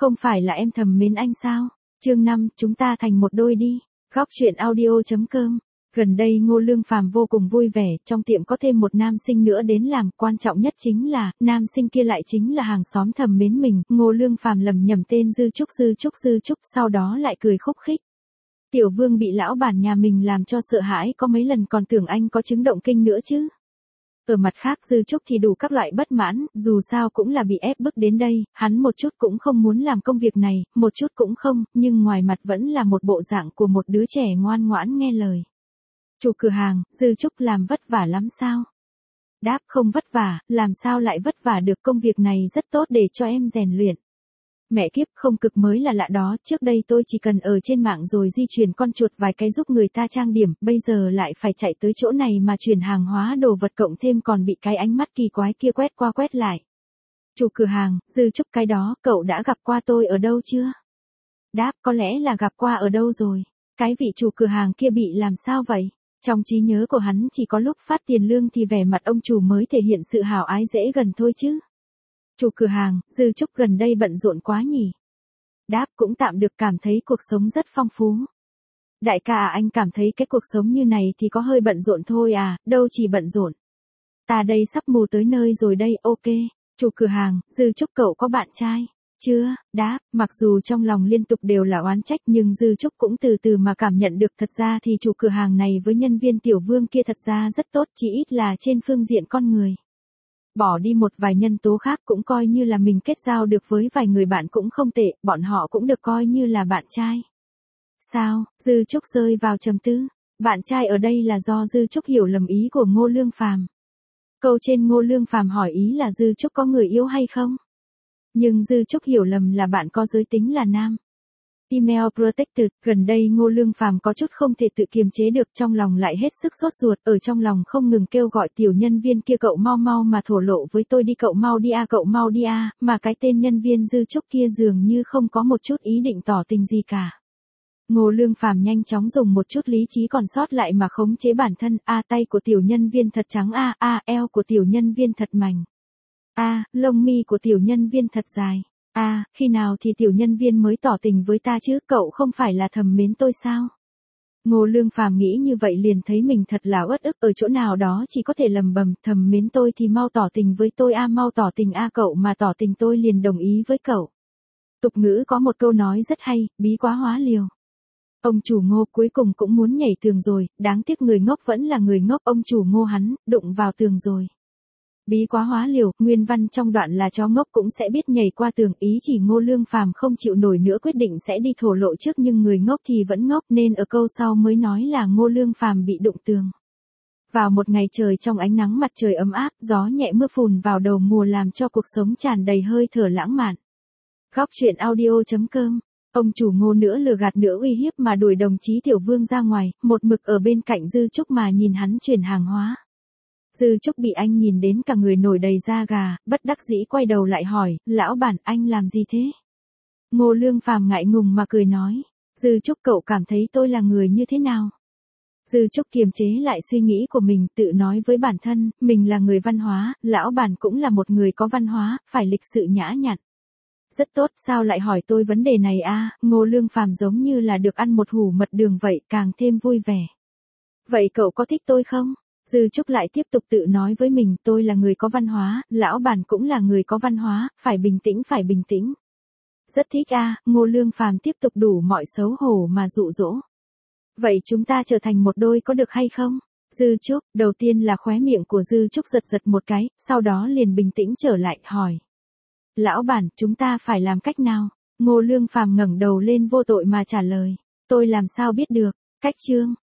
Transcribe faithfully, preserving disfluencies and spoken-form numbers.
Không phải là em thầm mến anh sao? Chương năm, chúng ta thành một đôi đi. Góc truyện audio chấm com. Gần đây Ngô Lương Phàm vô cùng vui vẻ, trong tiệm có thêm một nam sinh nữa đến làm, quan trọng nhất chính là, nam sinh kia lại chính là hàng xóm thầm mến mình, Ngô Lương Phàm lầm nhầm tên Dư Trúc Dư Trúc Dư Trúc, sau đó lại cười khúc khích. Tiểu Vương bị lão bản nhà mình làm cho sợ hãi, có mấy lần còn tưởng anh có chứng động kinh nữa chứ. Ở mặt khác Dư Trúc thì đủ các loại bất mãn, dù sao cũng là bị ép bức đến đây, hắn một chút cũng không muốn làm công việc này, một chút cũng không, nhưng ngoài mặt vẫn là một bộ dạng của một đứa trẻ ngoan ngoãn nghe lời. Chủ cửa hàng, Dư Trúc làm vất vả lắm sao? Đáp, không vất vả, làm sao lại vất vả được, công việc này rất tốt để cho em rèn luyện. Mẹ kiếp, không cực mới là lạ đó, trước đây tôi chỉ cần ở trên mạng rồi di chuyển con chuột vài cái giúp người ta trang điểm, bây giờ lại phải chạy tới chỗ này mà chuyển hàng hóa đồ vật, cộng thêm còn bị cái ánh mắt kỳ quái kia quét qua quét lại. Chủ cửa hàng, Dư Trúc, cái đó, cậu đã gặp qua tôi ở đâu chưa? Đáp, có lẽ là gặp qua ở đâu rồi. Cái vị chủ cửa hàng kia bị làm sao vậy? Trong trí nhớ của hắn chỉ có lúc phát tiền lương thì vẻ mặt ông chủ mới thể hiện sự hảo ái dễ gần thôi chứ. Chủ cửa hàng, Dư Trúc gần đây bận rộn quá nhỉ? Đáp, cũng tạm được, cảm thấy cuộc sống rất phong phú. Đại ca à, anh cảm thấy cái cuộc sống như này thì có hơi bận rộn thôi à, đâu chỉ bận rộn. Ta đây sắp mù tới nơi rồi đây, ok. Chủ cửa hàng, Dư Trúc, cậu có bạn trai? Chưa, đáp, mặc dù trong lòng liên tục đều là oán trách nhưng Dư Trúc cũng từ từ mà cảm nhận được thật ra thì chủ cửa hàng này với nhân viên Tiểu Vương kia thật ra rất tốt, chỉ ít là trên phương diện con người. Bỏ đi một vài nhân tố khác cũng coi như là mình kết giao được với vài người bạn cũng không tệ, bọn họ cũng được coi như là bạn trai. Sao, Dư Trúc rơi vào trầm tư, bạn trai ở đây là do Dư Trúc hiểu lầm ý của Ngô Lương Phàm. Câu trên Ngô Lương Phàm hỏi ý là Dư Trúc có người yêu hay không? Nhưng Dư Trúc hiểu lầm là bạn có giới tính là nam. Email protected, gần đây Ngô Lương Phàm có chút không thể tự kiềm chế được, trong lòng lại hết sức sốt ruột, ở trong lòng không ngừng kêu gọi tiểu nhân viên kia, cậu mau mau mà thổ lộ với tôi đi, cậu mau đi a, cậu mau đi a, mà cái tên nhân viên Dư Trúc kia dường như không có một chút ý định tỏ tình gì cả. Ngô Lương Phàm nhanh chóng dùng một chút lý trí còn sót lại mà khống chế bản thân, a tay của tiểu nhân viên thật trắng, a a eo của tiểu nhân viên thật mảnh. A, lông mi của tiểu nhân viên thật dài. A, à, khi nào thì tiểu nhân viên mới tỏ tình với ta chứ, cậu không phải là thầm mến tôi sao? Ngô Lương Phàm nghĩ như vậy liền thấy mình thật là uất ức, ở chỗ nào đó chỉ có thể lầm bầm, thầm mến tôi thì mau tỏ tình với tôi a, mau tỏ tình a, cậu mà tỏ tình tôi liền đồng ý với cậu. Tục ngữ có một câu nói rất hay, bí quá hóa liều. Ông chủ Ngô cuối cùng cũng muốn nhảy tường rồi, đáng tiếc người ngốc vẫn là người ngốc, ông chủ Ngô hắn, đụng vào tường rồi. Bí quá hóa liều, nguyên văn trong đoạn là chó ngốc cũng sẽ biết nhảy qua tường, ý chỉ Ngô Lương Phàm không chịu nổi nữa quyết định sẽ đi thổ lộ trước, nhưng người ngốc thì vẫn ngốc nên ở câu sau mới nói là Ngô Lương Phàm bị đụng tường. Vào một ngày trời trong ánh nắng mặt trời ấm áp, gió nhẹ mưa phùn vào đầu mùa làm cho cuộc sống tràn đầy hơi thở lãng mạn. Góc truyện audio chấm com. Ông chủ Ngô nữa lừa gạt nữa uy hiếp mà đuổi đồng chí Tiểu Vương ra ngoài, một mực ở bên cạnh Dư Trúc mà nhìn hắn chuyển hàng hóa. Dư Trúc bị anh nhìn đến cả người nổi đầy da gà, bất đắc dĩ quay đầu lại hỏi, lão bản, anh làm gì thế? Ngô Lương Phàm ngại ngùng mà cười nói, Dư Trúc, cậu cảm thấy tôi là người như thế nào? Dư Trúc kiềm chế lại suy nghĩ của mình, tự nói với bản thân, mình là người văn hóa, lão bản cũng là một người có văn hóa, phải lịch sự nhã nhặn. Rất tốt, sao lại hỏi tôi vấn đề này a? Ngô Lương Phàm giống như là được ăn một hủ mật đường vậy, càng thêm vui vẻ. Vậy cậu có thích tôi không? Dư Trúc lại tiếp tục tự nói với mình, tôi là người có văn hóa, lão bản cũng là người có văn hóa, phải bình tĩnh, phải bình tĩnh. Rất thích a, Ngô Lương Phàm tiếp tục đủ mọi xấu hổ mà dụ dỗ. Vậy chúng ta trở thành một đôi có được hay không? Dư Trúc, đầu tiên là khóe miệng của Dư Trúc giật giật một cái, sau đó liền bình tĩnh trở lại, hỏi. Lão bản, chúng ta phải làm cách nào? Ngô Lương Phàm ngẩng đầu lên vô tội mà trả lời. Tôi làm sao biết được, cách chương.